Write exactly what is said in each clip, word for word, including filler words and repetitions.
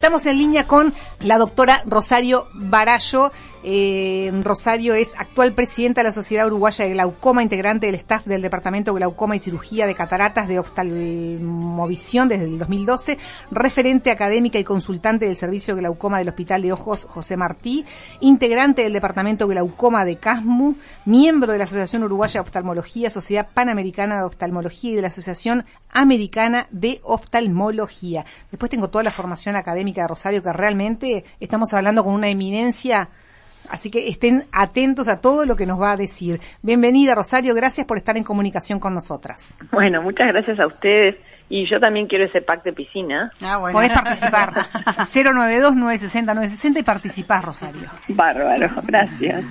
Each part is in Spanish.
estamos en línea con la doctora Rosario Barallo. Eh, Rosario es actual presidenta de la Sociedad Uruguaya de Glaucoma, integrante del staff del Departamento de Glaucoma y Cirugía de Cataratas de Oftalmovisión desde el dos mil doce, referente académica y consultante del Servicio de Glaucoma del Hospital de Ojos José Martí, integrante del Departamento de Glaucoma de CASMU, miembro de la Asociación Uruguaya de Oftalmología, Sociedad Panamericana de Oftalmología y de la Asociación Americana de Oftalmología. Después tengo toda la formación académica de Rosario, que realmente estamos hablando con una eminencia. Así que estén atentos a todo lo que nos va a decir. Bienvenida, Rosario, gracias por estar en comunicación con nosotras. Bueno, muchas gracias a ustedes. Y yo también quiero ese pack de piscina. Ah, bueno. Podés participar. cero nueve dos, nueve seis cero, nueve seis cero y participás, Rosario. Bárbaro, gracias.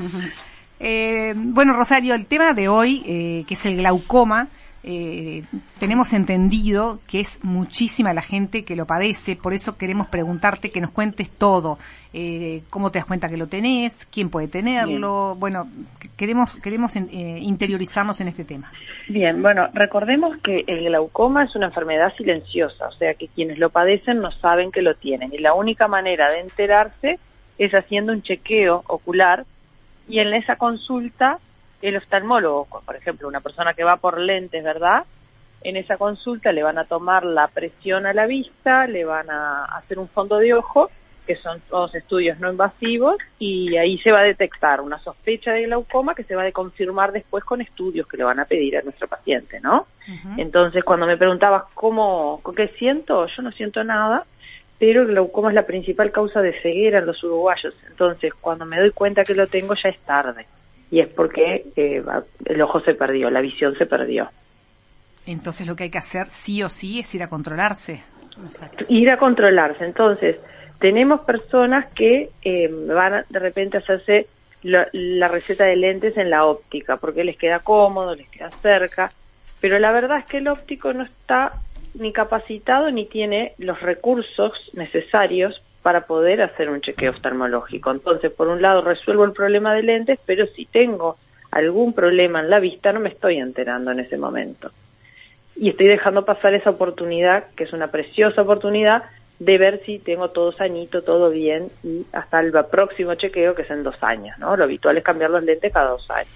Eh, bueno, Rosario, el tema de hoy, eh, que es el glaucoma, eh, tenemos entendido que es muchísima la gente que lo padece, por eso queremos preguntarte que nos cuentes todo. Eh, ¿Cómo te das cuenta que lo tenés? ¿Quién puede tenerlo? Bien. Bueno, queremos queremos eh, interiorizarnos en este tema. Bien, bueno, recordemos que el glaucoma es una enfermedad silenciosa, o sea que quienes lo padecen no saben que lo tienen, y la única manera de enterarse es haciendo un chequeo ocular, y en esa consulta el oftalmólogo, por ejemplo, una persona que va por lentes, ¿verdad? En esa consulta le van a tomar la presión a la vista, le van a hacer un fondo de ojo, que son todos estudios no invasivos, y ahí se va a detectar una sospecha de glaucoma que se va a confirmar después con estudios que le van a pedir a nuestro paciente, ¿no? Uh-huh. Entonces, cuando me preguntabas cómo, qué siento, yo no siento nada, pero el glaucoma es la principal causa de ceguera en los uruguayos. Entonces, cuando me doy cuenta que lo tengo, ya es tarde. Y es porque eh, el ojo se perdió, la visión se perdió. Entonces, lo que hay que hacer sí o sí es ir a controlarse. Exacto. Ir a controlarse. Entonces, tenemos personas que eh, van a, de repente a hacerse la, la receta de lentes en la óptica, porque les queda cómodo, les queda cerca, pero la verdad es que el óptico no está ni capacitado ni tiene los recursos necesarios para poder hacer un chequeo oftalmológico. Entonces, por un lado, resuelvo el problema de lentes, pero si tengo algún problema en la vista, no me estoy enterando en ese momento. Y estoy dejando pasar esa oportunidad, que es una preciosa oportunidad, de ver si tengo todo sanito, todo bien, y hasta el próximo chequeo, que es en dos años, ¿no? Lo habitual es cambiar los lentes cada dos años.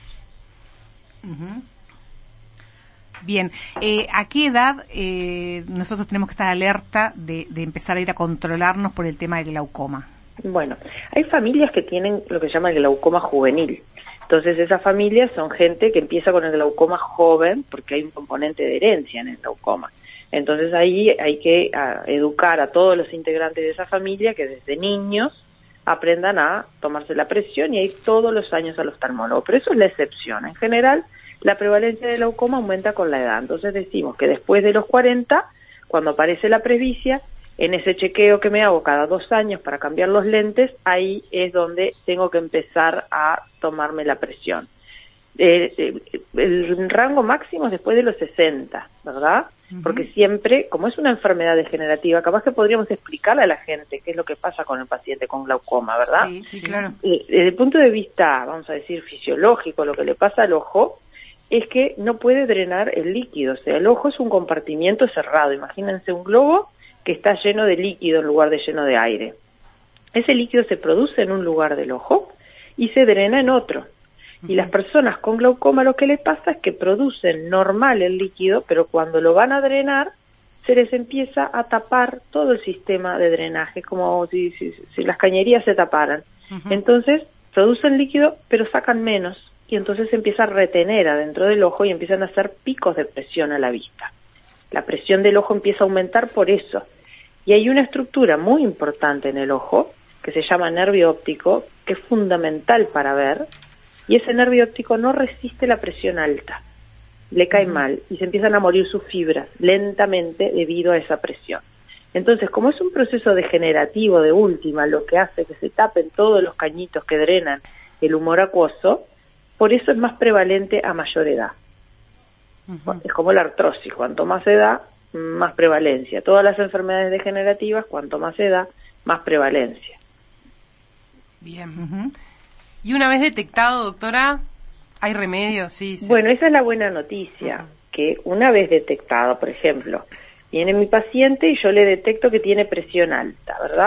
Uh-huh. Bien, eh, ¿a qué edad eh, nosotros tenemos que estar alerta de, de empezar a ir a controlarnos por el tema del glaucoma? Bueno, hay familias que tienen lo que se llama el glaucoma juvenil. Entonces, esas familias son gente que empieza con el glaucoma joven, porque hay un componente de herencia en el glaucoma. Entonces, ahí hay que a, educar a todos los integrantes de esa familia que desde niños aprendan a tomarse la presión y a ir todos los años al oftalmólogo. Pero eso es la excepción. En general, la prevalencia del glaucoma aumenta con la edad. Entonces decimos que después de los cuarenta, cuando aparece la presbicia, en ese chequeo que me hago cada dos años para cambiar los lentes, ahí es donde tengo que empezar a tomarme la presión. Eh, eh, el rango máximo es después de los sesenta, ¿verdad? Uh-huh. Porque siempre, como es una enfermedad degenerativa, capaz que podríamos explicarle a la gente qué es lo que pasa con el paciente con glaucoma, ¿verdad? Sí, sí, claro. Eh, desde el punto de vista, vamos a decir, fisiológico, lo que le pasa al ojo es que no puede drenar el líquido. O sea, el ojo es un compartimiento cerrado. Imagínense un globo que está lleno de líquido en lugar de lleno de aire. Ese líquido se produce en un lugar del ojo y se drena en otro. Uh-huh. Y las personas con glaucoma lo que les pasa es que producen normal el líquido, pero cuando lo van a drenar, se les empieza a tapar todo el sistema de drenaje, como si, si, si las cañerías se taparan. Uh-huh. Entonces, producen líquido, pero sacan menos. Y entonces se empieza a retener adentro del ojo y empiezan a hacer picos de presión a la vista. La presión del ojo empieza a aumentar por eso. Y hay una estructura muy importante en el ojo, que se llama nervio óptico, que es fundamental para ver, y ese nervio óptico no resiste la presión alta. Le cae mal y se empiezan a morir sus fibras lentamente debido a esa presión. Entonces, como es un proceso degenerativo de última, lo que hace que se tapen todos los cañitos que drenan el humor acuoso, por eso es más prevalente a mayor edad. Uh-huh. Es como la artrosis, cuanto más edad, más prevalencia. Todas las enfermedades degenerativas, cuanto más edad, más prevalencia. Bien. Uh-huh. Y una vez detectado, doctora, ¿hay remedio? Sí, sí. Bueno, esa es la buena noticia, uh-huh. que una vez detectado, por ejemplo, viene mi paciente y yo le detecto que tiene presión alta, ¿verdad?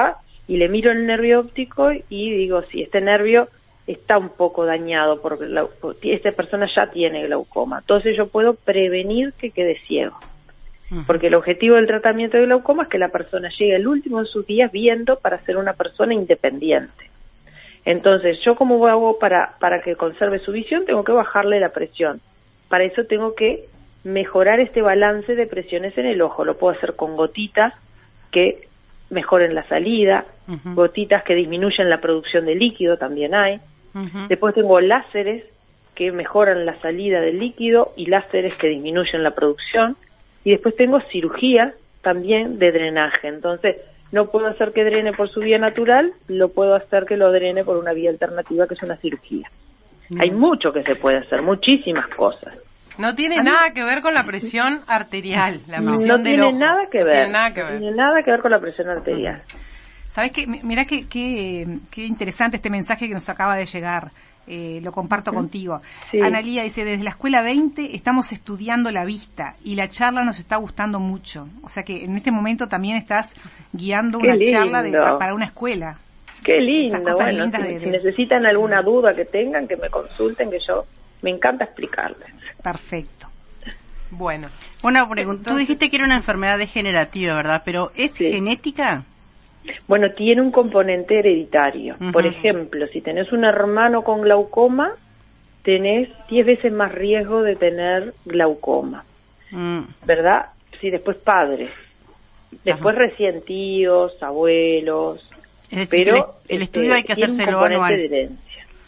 y le miro el nervio óptico y digo, si este nervio está un poco dañado, porque la, esta persona ya tiene glaucoma, entonces yo puedo prevenir que quede ciego. Porque el objetivo del tratamiento de glaucoma es que la persona llegue al último de sus días viendo para ser una persona independiente. Entonces, ¿yo cómo hago para, para que conserve su visión? Tengo que bajarle la presión. Para eso tengo que mejorar este balance de presiones en el ojo. Lo puedo hacer con gotitas que mejoren la salida, uh-huh. gotitas que disminuyen la producción de líquido, también hay. Uh-huh. Después tengo láseres que mejoran la salida del líquido y láseres que disminuyen la producción. Y después tengo cirugía también de drenaje. Entonces, no puedo hacer que drene por su vía natural, lo puedo hacer que lo drene por una vía alternativa, que es una cirugía. Mm. Hay mucho que se puede hacer, muchísimas cosas. No tiene nada que ver con la presión arterial. La presión no del tiene ojo. nada que no ver. Tiene nada que ver. No tiene nada que ver con la presión arterial. ¿Sabes qué? Mirá qué, qué, qué interesante este mensaje que nos acaba de llegar. Eh, lo comparto ¿Sí? contigo. Sí. Analía dice, desde la escuela veinte estamos estudiando la vista y la charla nos está gustando mucho. O sea que en este momento también estás guiando Qué una lindo. charla de, para una escuela. Qué lindo. Bueno, si, de, si necesitan alguna duda que tengan, que me consulten, que yo me encanta explicarles. Perfecto. Bueno, una pregunta. Entonces, tú dijiste que era una enfermedad degenerativa, ¿verdad? Pero ¿es sí. genética? Bueno, tiene un componente hereditario. Uh-huh. Por ejemplo, si tenés un hermano con glaucoma, tenés diez veces más riesgo de tener glaucoma, uh-huh. ¿verdad? Si después padres, después uh-huh. recién tíos, abuelos, es decir, pero el, el estudio este, hay que hacérselo anual. De herencia.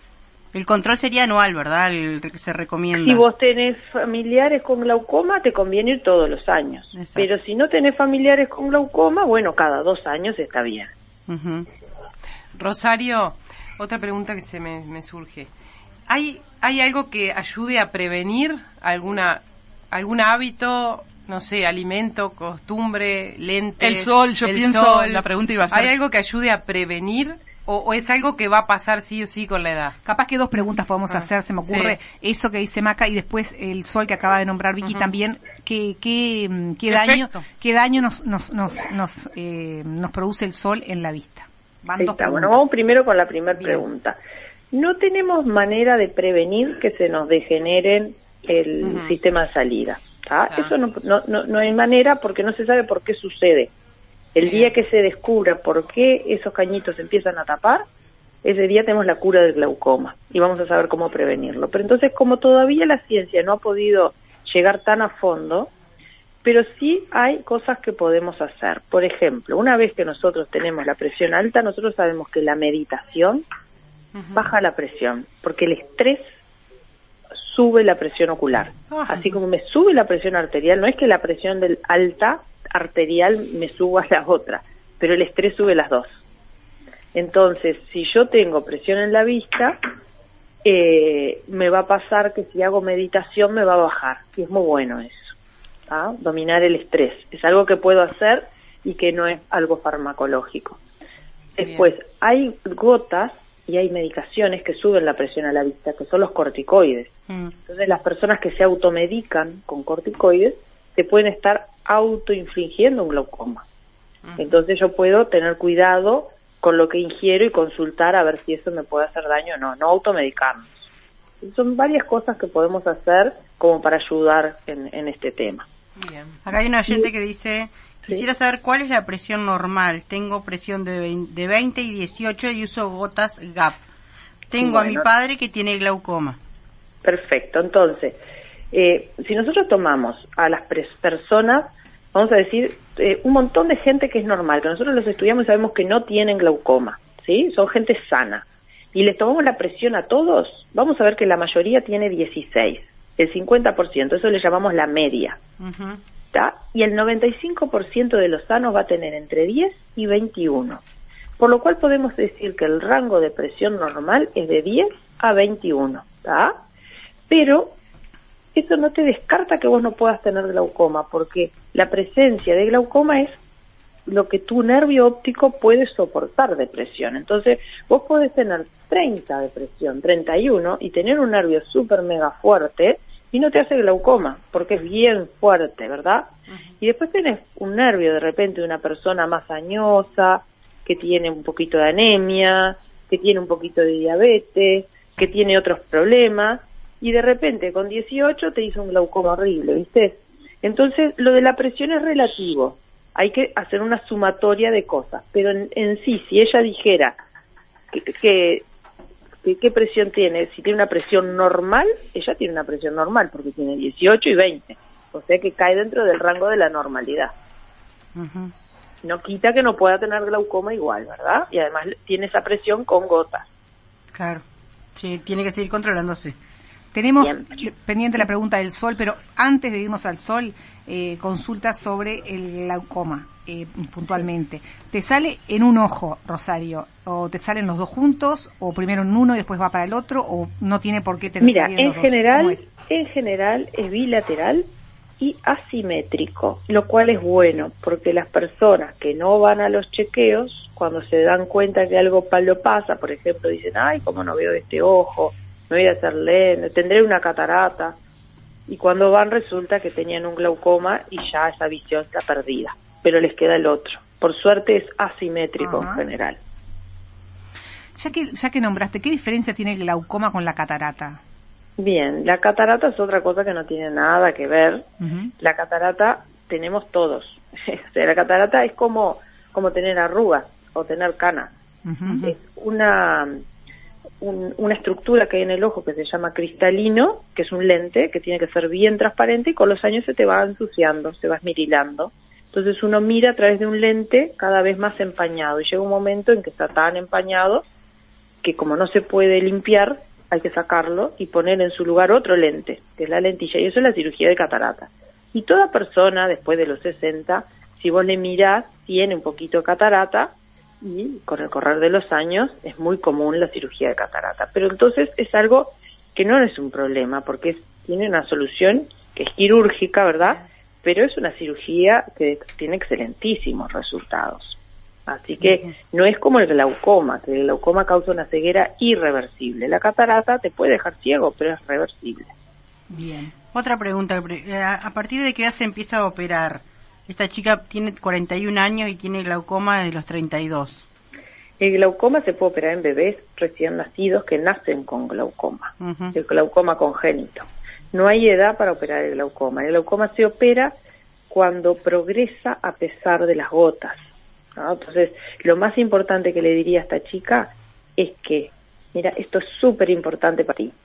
El control sería anual, ¿verdad? El que se recomienda. Si vos tenés familiares con glaucoma, te conviene ir todos los años. Exacto. Pero si no tenés familiares con glaucoma, bueno, cada dos años está bien. Uh-huh. Rosario, otra pregunta que se me, me surge. ¿Hay hay algo que ayude a prevenir alguna algún hábito, no sé, alimento, costumbre, lentes? El sol, yo el pienso, sol. la pregunta iba a ser... ¿Hay algo que ayude a prevenir? O, ¿O es algo que va a pasar sí o sí con la edad? Capaz que dos preguntas podemos ah, hacer, se me ocurre sí. eso que dice Maca y después el sol que acaba de nombrar Vicky uh-huh. también, ¿qué, qué, qué daño qué daño nos nos nos nos, eh, nos produce el sol en la vista? Van dos preguntas. Bueno, vamos primero con la primera pregunta. No tenemos manera de prevenir que se nos degeneren el uh-huh. sistema de salida. ¿tá? Ah. Eso no, no, no, no hay manera porque no se sabe por qué sucede. El día que se descubra por qué esos cañitos empiezan a tapar, ese día tenemos la cura del glaucoma y vamos a saber cómo prevenirlo. Pero entonces, como todavía la ciencia no ha podido llegar tan a fondo, pero sí hay cosas que podemos hacer. Por ejemplo, una vez que nosotros tenemos la presión alta, nosotros sabemos que la meditación uh-huh. baja la presión, porque el estrés sube la presión ocular. Uh-huh. Así como me sube la presión arterial, no es que la presión del alta arterial me suba a la otra, pero el estrés sube las dos. Entonces, si yo tengo presión en la vista, eh, me va a pasar que si hago meditación me va a bajar, y es muy bueno eso, ¿ah? Dominar el estrés, es algo que puedo hacer y que no es algo farmacológico. Después, Bien. hay gotas y hay medicaciones que suben la presión a la vista, que son los corticoides. Mm. Entonces, las personas que se automedican con corticoides se pueden estar autoinfligiendo un glaucoma. Uh-huh. Entonces yo puedo tener cuidado con lo que ingiero y consultar a ver si eso me puede hacer daño o no, no automedicarnos. Son varias cosas que podemos hacer como para ayudar en, en este tema. Bien. Acá hay una oyente que dice, quisiera ¿Sí? saber cuál es la presión normal. Tengo presión de veinte, de veinte y dieciocho y uso gotas G A P. Tengo bueno, a mi padre que tiene glaucoma. Perfecto, entonces, eh, si nosotros tomamos a las pres- personas, vamos a decir, eh, un montón de gente que es normal, que nosotros los estudiamos y sabemos que no tienen glaucoma, ¿sí? Son gente sana. Y les tomamos la presión a todos, vamos a ver que la mayoría tiene dieciséis, el cincuenta por ciento, eso le llamamos la media. Uh-huh. ¿Tá? Y el noventa y cinco por ciento de los sanos va a tener entre diez y veintiuno. Por lo cual podemos decir que el rango de presión normal es de diez a veintiuno, ¿tá? Pero eso no te descarta que vos no puedas tener glaucoma, porque la presencia de glaucoma es lo que tu nervio óptico puede soportar de presión. Entonces, vos podés tener treinta de presión, treinta y uno, y tener un nervio súper mega fuerte, y no te hace glaucoma, porque es bien fuerte, ¿verdad? Uh-huh. Y después tenés un nervio de repente de una persona más añosa, que tiene un poquito de anemia, que tiene un poquito de diabetes, que tiene otros problemas, y de repente con dieciocho te hizo un glaucoma horrible, ¿viste? Entonces, lo de la presión es relativo, hay que hacer una sumatoria de cosas, pero en, en sí, si ella dijera que, que, que qué presión tiene, si tiene una presión normal, ella tiene una presión normal, porque tiene dieciocho y veinte, o sea que cae dentro del rango de la normalidad. Uh-huh. No quita que no pueda tener glaucoma igual, ¿verdad? Y además tiene esa presión con gotas. Claro, sí, tiene que seguir controlándose. Tenemos Bien. pendiente la pregunta del sol, pero antes de irnos al sol, eh, consultas sobre el glaucoma, eh, puntualmente. ¿Te sale en un ojo, Rosario? ¿O te salen los dos juntos? ¿O primero en uno y después va para el otro? ¿O no tiene por qué tener Mira, en general, en general es bilateral y asimétrico, lo cual es bueno, porque las personas que no van a los chequeos, cuando se dan cuenta que algo lo pasa, por ejemplo, dicen, ay, ¿cómo no veo este ojo? Me voy a hacer lente, tendré una catarata, y cuando van resulta que tenían un glaucoma y ya esa visión está perdida, pero les queda el otro. Por suerte es asimétrico. Ajá. En general. Ya que, ya que nombraste, ¿qué diferencia tiene el glaucoma con la catarata? Bien, la catarata es otra cosa que no tiene nada que ver. Uh-huh. La catarata tenemos todos. O sea, la catarata es como, como tener arrugas o tener canas. Uh-huh. Es una, un, una estructura que hay en el ojo que se llama cristalino, que es un lente que tiene que ser bien transparente y con los años se te va ensuciando, se va esmirilando. Entonces uno mira a través de un lente cada vez más empañado y llega un momento en que está tan empañado que como no se puede limpiar, hay que sacarlo y poner en su lugar otro lente, que es la lentilla, y eso es la cirugía de catarata. Y toda persona, después de los sesenta, si vos le mirás, tiene un poquito de catarata, y con el correr de los años es muy común la cirugía de catarata. Pero entonces es algo que no es un problema, porque es, tiene una solución que es quirúrgica, ¿verdad? Pero es una cirugía que tiene excelentísimos resultados. Así que no es como el glaucoma, que el glaucoma causa una ceguera irreversible. La catarata te puede dejar ciego, pero es reversible. Bien. Otra pregunta. ¿A partir de qué edad se empieza a operar? Esta chica tiene cuarenta y un años y tiene glaucoma desde los treinta y dos. El glaucoma se puede operar en bebés recién nacidos que nacen con glaucoma. Uh-huh. El glaucoma congénito. No hay edad para operar el glaucoma. El glaucoma se opera cuando progresa a pesar de las gotas. ¿No? Entonces, lo más importante que le diría a esta chica es que, mira, esto es súper importante para ti.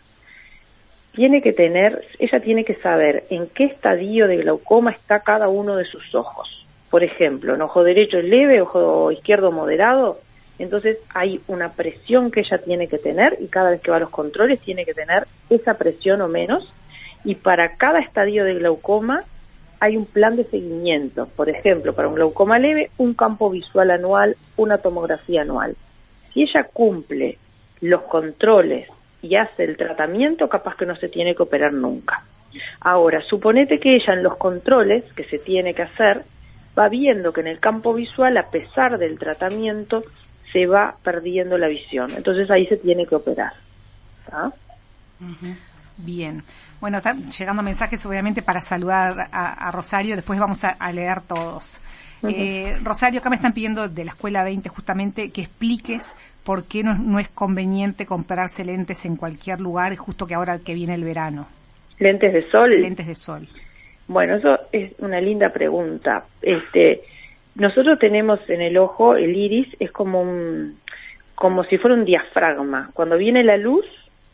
Tiene que tener, ella tiene que saber en qué estadio de glaucoma está cada uno de sus ojos. Por ejemplo, en ojo derecho es leve, ojo izquierdo moderado. Entonces, hay una presión que ella tiene que tener y cada vez que va a los controles tiene que tener esa presión o menos. Y para cada estadio de glaucoma hay un plan de seguimiento. Por ejemplo, para un glaucoma leve, un campo visual anual, una tomografía anual. Si ella cumple los controles y hace el tratamiento, capaz que no se tiene que operar nunca. Ahora, suponete que ella en los controles que se tiene que hacer, va viendo que en el campo visual, a pesar del tratamiento, se va perdiendo la visión. Entonces ahí se tiene que operar. ¿Ah? Uh-huh. Bien. Bueno, están llegando mensajes obviamente para saludar a, a Rosario, después vamos a, a leer todos. Uh-huh. Eh, Rosario, acá me están pidiendo de la Escuela veinte justamente que expliques por qué no, no es conveniente comprarse lentes en cualquier lugar, justo que ahora que viene el verano. ¿Lentes de sol? Lentes de sol. Bueno, eso es una linda pregunta. Este, nosotros tenemos en el ojo, el iris, es como un, como si fuera un diafragma. Cuando viene la luz,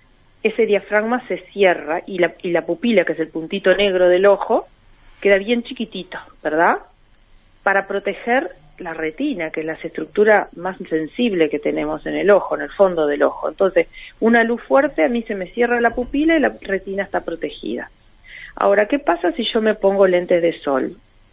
ese diafragma se cierra y la, y la pupila, que es el puntito negro del ojo, queda bien chiquitito, ¿verdad? Para proteger la retina, que es la estructura más sensible que tenemos en el ojo, en el fondo del ojo. Entonces, una luz fuerte, a mí se me cierra la pupila y la retina está protegida. Ahora, ¿qué pasa si yo me pongo lentes de sol?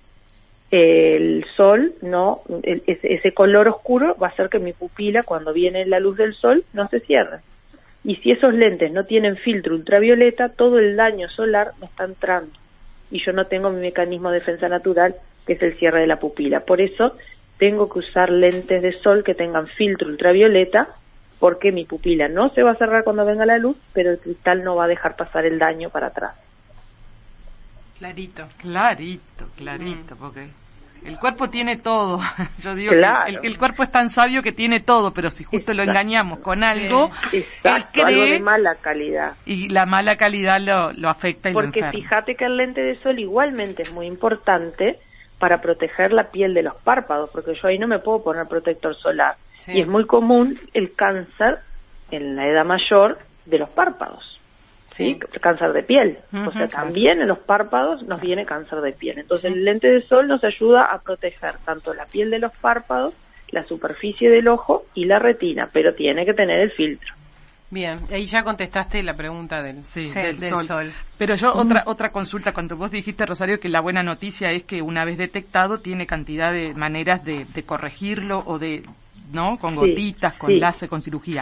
El sol, no, el, ese, ese color oscuro va a hacer que mi pupila, cuando viene la luz del sol, no se cierre. Y si esos lentes no tienen filtro ultravioleta, todo el daño solar me está entrando. Y yo no tengo mi mecanismo de defensa natural, que es el cierre de la pupila. Por eso tengo que usar lentes de sol que tengan filtro ultravioleta, porque mi pupila no se va a cerrar cuando venga la luz, pero el cristal no va a dejar pasar el daño para atrás. Clarito, clarito, clarito, mm. porque El cuerpo tiene todo. Yo digo claro. que el, el cuerpo es tan sabio que tiene todo, pero si justo Exacto. lo engañamos con algo, Exacto, él cree algo de mala calidad. Y la mala calidad lo, lo afecta y Porque lo enferma. Fíjate que el lente de sol igualmente es muy importante para proteger la piel de los párpados, porque yo ahí no me puedo poner protector solar. Sí. Y es muy común el cáncer en la edad mayor de los párpados. ¿Sí? ¿Sí? Cáncer de piel. Uh-huh, o sea, también en los párpados nos viene cáncer de piel. Entonces, el lente de sol nos ayuda a proteger tanto la piel de los párpados, la superficie del ojo y la retina, pero tiene que tener el filtro. Bien, ahí ya contestaste la pregunta del, sí, sí, del, del sol. sol. Pero yo, uh-huh. otra otra consulta, cuando vos dijiste, Rosario, que la buena noticia es que una vez detectado tiene cantidad de maneras de, de corregirlo o de, ¿no? Con gotitas, sí, con sí. láser, con cirugía.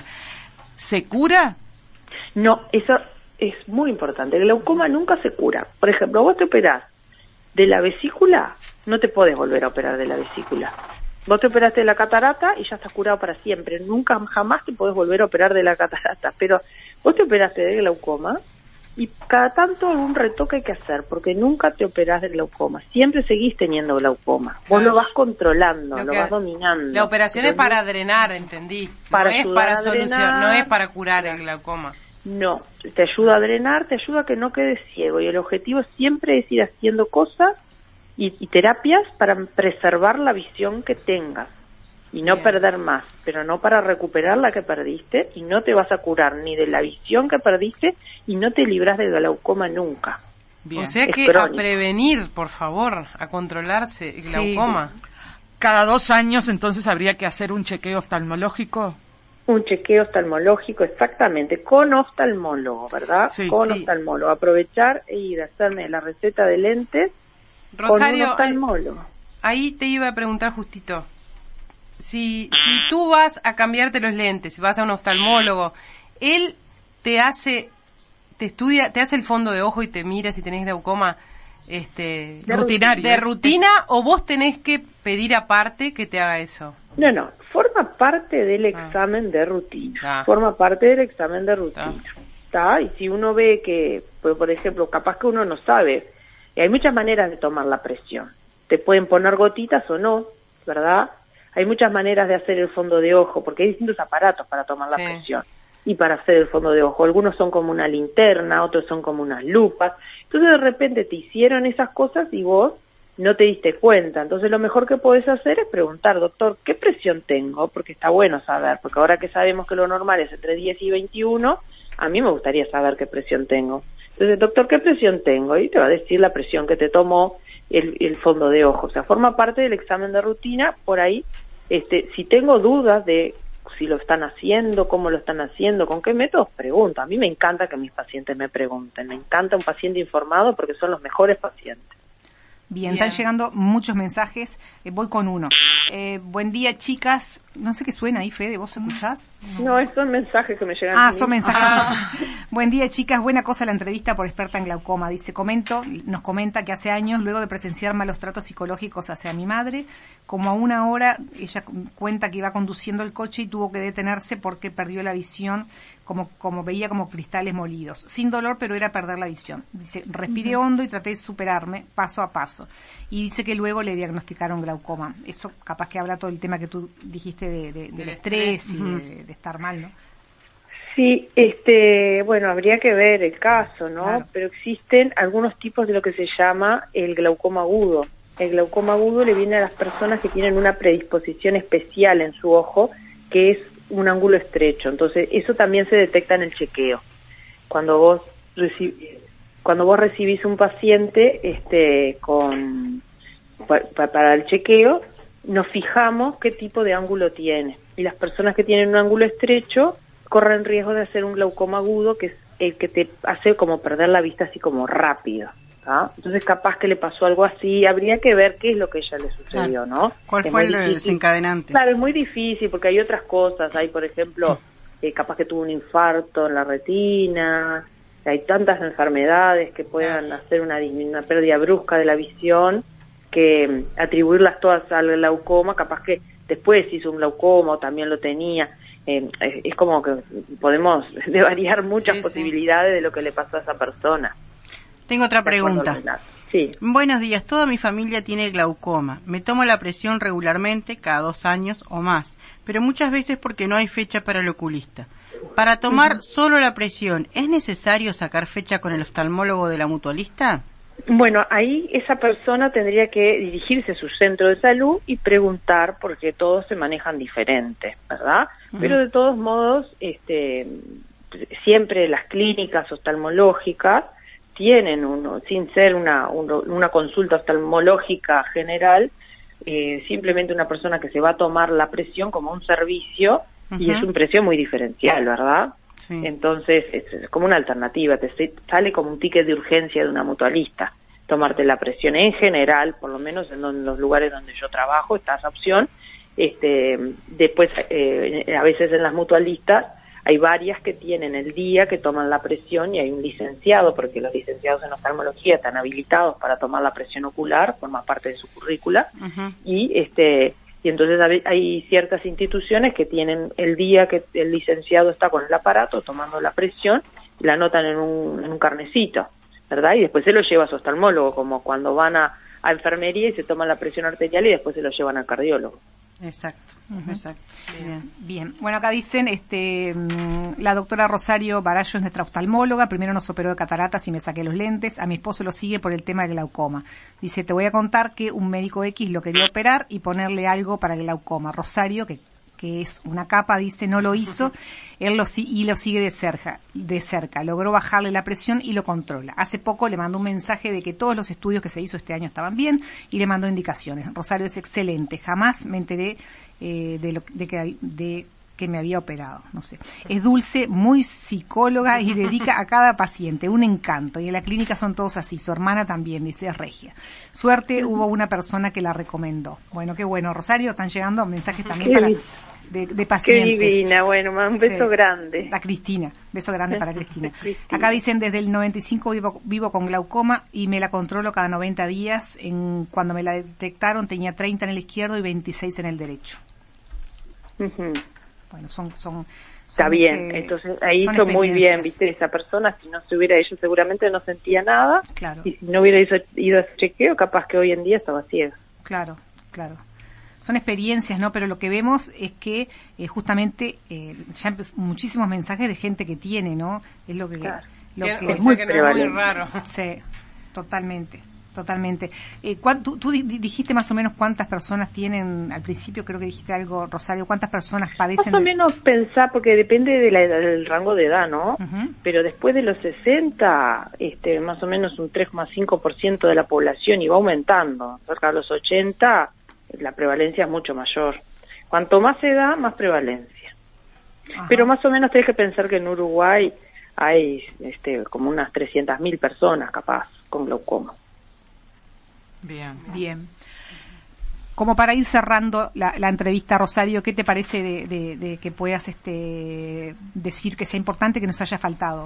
¿Se cura? No, eso es muy importante. El glaucoma nunca se cura. Por ejemplo, vos te operás de la vesícula, no te podés volver a operar de la vesícula. Vos te operaste de la catarata y ya estás curado para siempre. Nunca, jamás te podés volver a operar de la catarata. Pero vos te operaste de glaucoma y cada tanto algún retoque hay que hacer, porque nunca te operás de glaucoma. Siempre seguís teniendo glaucoma. Vos claro. lo vas controlando, lo, lo vas dominando. La operación es para drenar, entendí. Para no es para solucionar, no es para curar el glaucoma. No, te ayuda a drenar, te ayuda a que no quedes ciego, y el objetivo siempre es ir haciendo cosas y, y terapias para preservar la visión que tengas y no Bien. perder más, pero no para recuperar la que perdiste, y no te vas a curar ni de la visión que perdiste y no te libras del glaucoma nunca. Bien. O sea que crónico. A prevenir, por favor, a controlarse el glaucoma. Sí. Cada dos años entonces habría que hacer un chequeo oftalmológico. Un chequeo oftalmológico, exactamente, con oftalmólogo, ¿verdad? Sí, con sí. oftalmólogo. Aprovechar e ir a hacerme la receta de lentes Rosario, con un oftalmólogo. Ahí te iba a preguntar justito. Si, si tú vas a cambiarte los lentes, si vas a un oftalmólogo, él te hace, te estudia, te hace el fondo de ojo y te mira si tenés glaucoma este, de rutinario. ¿De rutina o vos tenés que pedir aparte que te haga eso? No, no, forma parte del examen ah. de rutina, ah. forma parte del examen de rutina, ¿está? Ah. Y si uno ve que, pues, por ejemplo, capaz que uno no sabe, hay muchas maneras de tomar la presión, te pueden poner gotitas o no, ¿verdad? Hay muchas maneras de hacer el fondo de ojo, porque hay distintos aparatos para tomar la sí. presión y para hacer el fondo de ojo. Algunos son como una linterna, otros son como unas lupas. Entonces de repente te hicieron esas cosas y vos no te diste cuenta. Entonces lo mejor que podés hacer es preguntar, doctor, ¿qué presión tengo? Porque está bueno saber, porque ahora que sabemos que lo normal es entre diez y veintiuno, a mí me gustaría saber qué presión tengo. Entonces, doctor, ¿qué presión tengo? Y te va a decir la presión que te tomó el, el fondo de ojo. O sea, forma parte del examen de rutina. Por ahí, este, si tengo dudas de si lo están haciendo, cómo lo están haciendo, con qué métodos, pregunto. A mí me encanta que mis pacientes me pregunten. Me encanta un paciente informado porque son los mejores pacientes. Bien, Bien. Están llegando muchos mensajes. Eh, voy con uno. Eh, buen día, chicas. No sé qué suena ahí, Fede. ¿Vos escuchás? No, no son mensajes que me llegan. Ah, son mensajes. Ah. Buen día, chicas. Buena cosa la entrevista por experta en glaucoma. Dice, comento, nos comenta que hace años, luego de presenciar malos tratos psicológicos hacia mi madre, como a una hora, ella cuenta que iba conduciendo el coche y tuvo que detenerse porque perdió la visión, como como veía como cristales molidos. Sin dolor, pero era perder la visión. Dice, respiré uh-huh. hondo y traté de superarme paso a paso. Y dice que luego le diagnosticaron glaucoma. Eso capaz que habla todo el tema que tú dijiste de, de, del estrés, estrés y uh-huh. de, de estar mal, ¿no? Sí, este, bueno, habría que ver el caso, ¿no? Claro. Pero existen algunos tipos de lo que se llama el glaucoma agudo. El glaucoma agudo le viene a las personas que tienen una predisposición especial en su ojo, que es un ángulo estrecho. Entonces, eso también se detecta en el chequeo. Cuando vos recibís, cuando vos recibís un paciente este con pa, para el chequeo, nos fijamos qué tipo de ángulo tiene. Y las personas que tienen un ángulo estrecho corren riesgo de hacer un glaucoma agudo, que es el que te hace como perder la vista así como rápido. ¿Ah? Entonces capaz que le pasó algo así, habría que ver qué es lo que a ella le sucedió, ¿no? ¿Cuál es fue el difícil. desencadenante? Claro, es muy difícil porque hay otras cosas, hay por ejemplo, eh, capaz que tuvo un infarto en la retina, hay tantas enfermedades que puedan hacer una, una pérdida brusca de la visión, que atribuirlas todas al glaucoma, capaz que después hizo un glaucoma o también lo tenía, eh, es, es como que podemos variar muchas sí, posibilidades sí. de lo que le pasó a esa persona. Tengo otra pregunta. Sí. Buenos días, toda mi familia tiene glaucoma. Me tomo la presión regularmente, cada dos años o más, pero muchas veces porque no hay fecha para el oculista. Para tomar uh-huh. solo la presión, ¿es necesario sacar fecha con el oftalmólogo de la mutualista? Bueno, ahí esa persona tendría que dirigirse a su centro de salud y preguntar, porque todos se manejan diferente, ¿verdad? Uh-huh. Pero de todos modos, este, siempre las clínicas oftalmológicas tienen uno, sin ser una, uno, una consulta oftalmológica general, eh, simplemente una persona que se va a tomar la presión como un servicio, uh-huh. y es un precio muy diferencial, ¿verdad? Sí. Entonces, es como una alternativa, te sale como un ticket de urgencia de una mutualista, tomarte la presión en general, por lo menos en, en los lugares donde yo trabajo, está esa opción. Este, después, eh, a veces en las mutualistas, hay varias que tienen el día que toman la presión y hay un licenciado, porque los licenciados en oftalmología están habilitados para tomar la presión ocular, forma parte de su currícula, uh-huh. y este... Y entonces hay ciertas instituciones que tienen el día que el licenciado está con el aparato tomando la presión, la anotan en un, en un carnecito, ¿verdad? Y después se lo lleva a su oftalmólogo, como cuando van a, a enfermería y se toman la presión arterial y después se lo llevan al cardiólogo. Exacto, uh-huh. exacto. Bien. Bien. Bueno, acá dicen, este, la doctora Rosario Barallo es nuestra oftalmóloga, primero nos operó de cataratas y me saqué los lentes, a mi esposo lo sigue por el tema del glaucoma. Dice, te voy a contar que un médico X lo quería operar y ponerle algo para el glaucoma. Rosario, que que es una capa, dice, no lo hizo, él lo y lo sigue de cerca, de cerca, logró bajarle la presión y lo controla. Hace poco le mandó un mensaje de que todos los estudios que se hizo este año estaban bien y le mandó indicaciones. Rosario es excelente, jamás me enteré eh, de, lo, de, que, de que me había operado, no sé. Es dulce, muy psicóloga y dedica a cada paciente, un encanto. Y en la clínica son todos así, su hermana también, dice, es regia. Suerte, hubo una persona que la recomendó. Bueno, qué bueno. Rosario, están llegando mensajes también para... De, de pacientes. Qué divina, bueno, un beso sí. grande. A Cristina, beso grande para Cristina. Cristina. Acá dicen, desde el noventa y cinco vivo, vivo con glaucoma y me la controlo cada noventa días. En, cuando me la detectaron tenía treinta en el izquierdo y veintiséis en el derecho. Uh-huh. Bueno, son... son, son Está bien, este, entonces ahí hizo muy bien, viste, esa persona, si no se hubiera hecho seguramente no sentía nada. Claro. Y si no hubiera ido, ido a ese chequeo, capaz que hoy en día estaba ciego. Claro, claro. Son experiencias, ¿no? Pero lo que vemos es que eh, justamente eh, ya muchísimos mensajes de gente que tiene, ¿no? Es lo que... Claro. Lo que, que es muy, que no es muy raro. Sí, totalmente, totalmente. Eh, tú, tú dijiste más o menos cuántas personas tienen, al principio creo que dijiste algo, Rosario, cuántas personas padecen... Más o menos de... pensar, porque depende de la, del rango de edad, ¿no? Uh-huh. Pero después de los sesenta, este, más o menos un tres coma cinco por ciento de la población y va aumentando. Cerca de los ochenta... la prevalencia es mucho mayor. Cuanto más edad, más prevalencia. Ajá. Pero más o menos tenés que pensar que en Uruguay hay este como unas trescientas mil personas capaz con glaucoma. Bien, bien. Como para ir cerrando la, la entrevista, Rosario, ¿qué te parece de, de, de que puedas este decir que sea importante que nos haya faltado?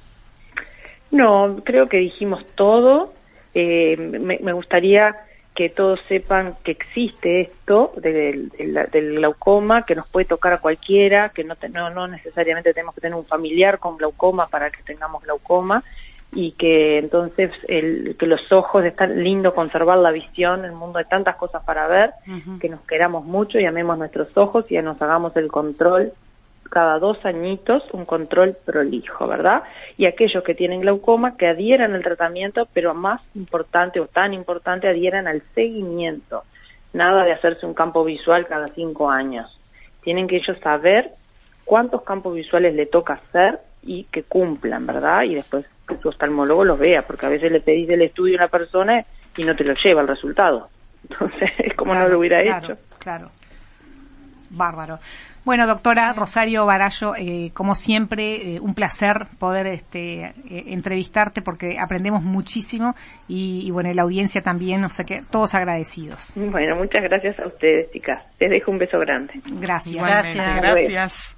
No, creo que dijimos todo. Eh, me, me gustaría que todos sepan que existe esto del, del, del glaucoma, que nos puede tocar a cualquiera, que no, te, no, no necesariamente tenemos que tener un familiar con glaucoma para que tengamos glaucoma, y que entonces el, que los ojos, es tan lindo conservar la visión, en el mundo hay tantas cosas para ver, uh-huh. que nos queramos mucho y amemos nuestros ojos y nos hagamos el control cada dos añitos, un control prolijo, ¿verdad? Y aquellos que tienen glaucoma que adhieran al tratamiento, pero más importante o tan importante, adhieran al seguimiento. Nada de hacerse un campo visual cada cinco años. Tienen que ellos saber cuántos campos visuales le toca hacer y que cumplan, ¿verdad? Y después que su oftalmólogo los vea, porque a veces le pedís el estudio a una persona y no te lo lleva el resultado. Entonces, es como claro, no lo hubiera claro, hecho. Claro, bárbaro. Bueno, doctora Rosario Barallo, eh, como siempre, eh, un placer poder este, eh, entrevistarte porque aprendemos muchísimo y, y bueno, y la audiencia también, no sé qué, todos agradecidos. Bueno, muchas gracias a ustedes, chicas. Les dejo un beso grande. Gracias. Igualmente, gracias. Gracias.